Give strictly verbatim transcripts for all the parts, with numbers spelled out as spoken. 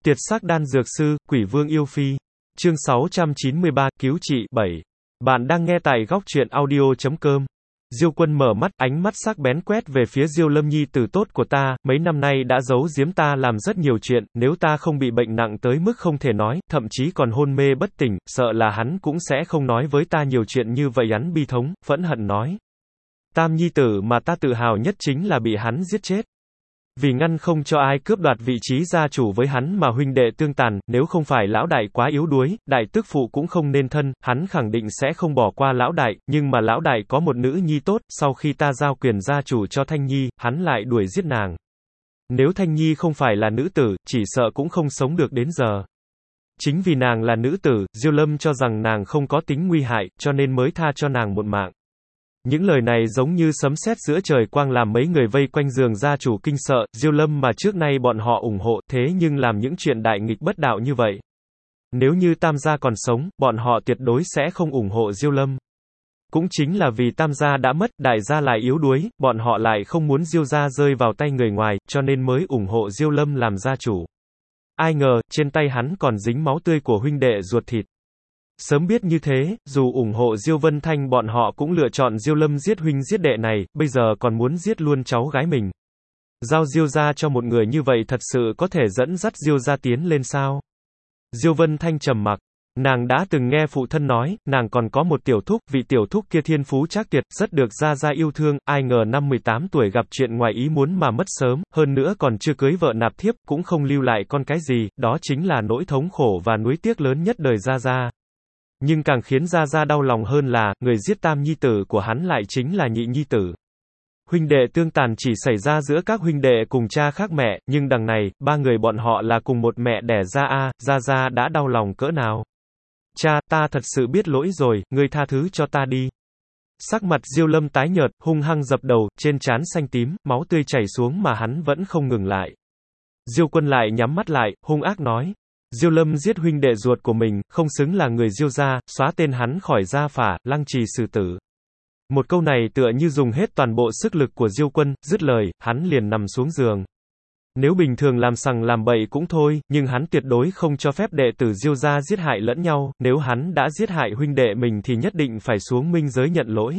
Tiệt sắc đan dược sư, quỷ vương yêu phi. Chương sáu trăm chín mươi ba, cứu trị, bảy. Bạn đang nghe tại góc truyện audio chấm com. Diêu Quân mở mắt, ánh mắt sắc bén quét về phía Diêu Lâm nhi tử tốt của ta, mấy năm nay đã giấu giếm ta làm rất nhiều chuyện, nếu ta không bị bệnh nặng tới mức không thể nói, thậm chí còn hôn mê bất tỉnh, sợ là hắn cũng sẽ không nói với ta nhiều chuyện như vậy. Hắn bi thống, phẫn hận nói. Tam nhi tử mà ta tự hào nhất chính là bị hắn giết chết. Vì ngăn không cho ai cướp đoạt vị trí gia chủ với hắn mà huynh đệ tương tàn, nếu không phải lão đại quá yếu đuối, đại tức phụ cũng không nên thân, hắn khẳng định sẽ không bỏ qua lão đại, nhưng mà lão đại có một nữ nhi tốt, sau khi ta giao quyền gia chủ cho Thanh Nhi, hắn lại đuổi giết nàng. Nếu Thanh Nhi không phải là nữ tử, chỉ sợ cũng không sống được đến giờ. Chính vì nàng là nữ tử, Diêu Lâm cho rằng nàng không có tính nguy hại, cho nên mới tha cho nàng một mạng. Những lời này giống như sấm sét giữa trời quang làm mấy người vây quanh giường gia chủ kinh sợ, Diêu Lâm mà trước nay bọn họ ủng hộ, thế nhưng làm những chuyện đại nghịch bất đạo như vậy. Nếu như Tam gia còn sống, bọn họ tuyệt đối sẽ không ủng hộ Diêu Lâm. Cũng chính là vì Tam gia đã mất, đại gia lại yếu đuối, bọn họ lại không muốn Diêu gia rơi vào tay người ngoài, cho nên mới ủng hộ Diêu Lâm làm gia chủ. Ai ngờ, trên tay hắn còn dính máu tươi của huynh đệ ruột thịt. Sớm biết như thế, dù ủng hộ Diêu Vân Thanh bọn họ cũng lựa chọn Diêu Lâm giết huynh giết đệ này, bây giờ còn muốn giết luôn cháu gái mình. Giao Diêu gia cho một người như vậy thật sự có thể dẫn dắt Diêu gia tiến lên sao? Diêu Vân Thanh trầm mặc. Nàng đã từng nghe phụ thân nói, nàng còn có một tiểu thúc, vị tiểu thúc kia thiên phú trác tuyệt, rất được gia gia yêu thương, ai ngờ năm mười tám tuổi gặp chuyện ngoài ý muốn mà mất sớm, hơn nữa còn chưa cưới vợ nạp thiếp, cũng không lưu lại con cái gì, đó chính là nỗi thống khổ và nuối tiếc lớn nhất đời gia gia. Nhưng càng khiến Gia Gia đau lòng hơn là, người giết tam nhi tử của hắn lại chính là nhị nhi tử. Huynh đệ tương tàn chỉ xảy ra giữa các huynh đệ cùng cha khác mẹ, nhưng đằng này, ba người bọn họ là cùng một mẹ đẻ ra a, Gia Gia đã đau lòng cỡ nào. Cha, ta thật sự biết lỗi rồi, ngươi tha thứ cho ta đi. Sắc mặt Diêu Lâm tái nhợt, hung hăng dập đầu, trên trán xanh tím, máu tươi chảy xuống mà hắn vẫn không ngừng lại. Diêu Quân lại nhắm mắt lại, hung ác nói. Diêu Lâm giết huynh đệ ruột của mình, không xứng là người Diêu gia, xóa tên hắn khỏi gia phả, lăng trì xử tử. Một câu này tựa như dùng hết toàn bộ sức lực của Diêu Quân, dứt lời, hắn liền nằm xuống giường. Nếu bình thường làm sằng làm bậy cũng thôi, nhưng hắn tuyệt đối không cho phép đệ tử Diêu gia giết hại lẫn nhau, nếu hắn đã giết hại huynh đệ mình thì nhất định phải xuống minh giới nhận lỗi.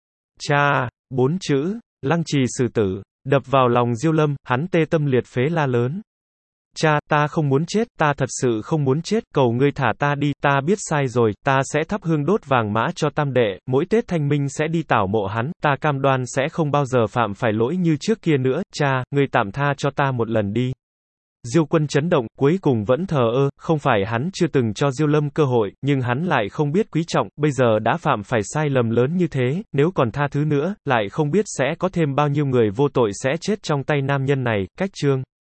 Cha, bốn chữ, lăng trì xử tử, đập vào lòng Diêu Lâm, hắn tê tâm liệt phế la lớn. Cha, ta không muốn chết, ta thật sự không muốn chết, cầu ngươi thả ta đi, ta biết sai rồi, ta sẽ thắp hương đốt vàng mã cho tam đệ, mỗi Tết Thanh Minh sẽ đi tảo mộ hắn, ta cam đoan sẽ không bao giờ phạm phải lỗi như trước kia nữa, cha, ngươi tạm tha cho ta một lần đi. Diêu Quân chấn động, cuối cùng vẫn thờ ơ, không phải hắn chưa từng cho Diêu Lâm cơ hội, nhưng hắn lại không biết quý trọng, bây giờ đã phạm phải sai lầm lớn như thế, nếu còn tha thứ nữa, lại không biết sẽ có thêm bao nhiêu người vô tội sẽ chết trong tay nam nhân này, cách chương.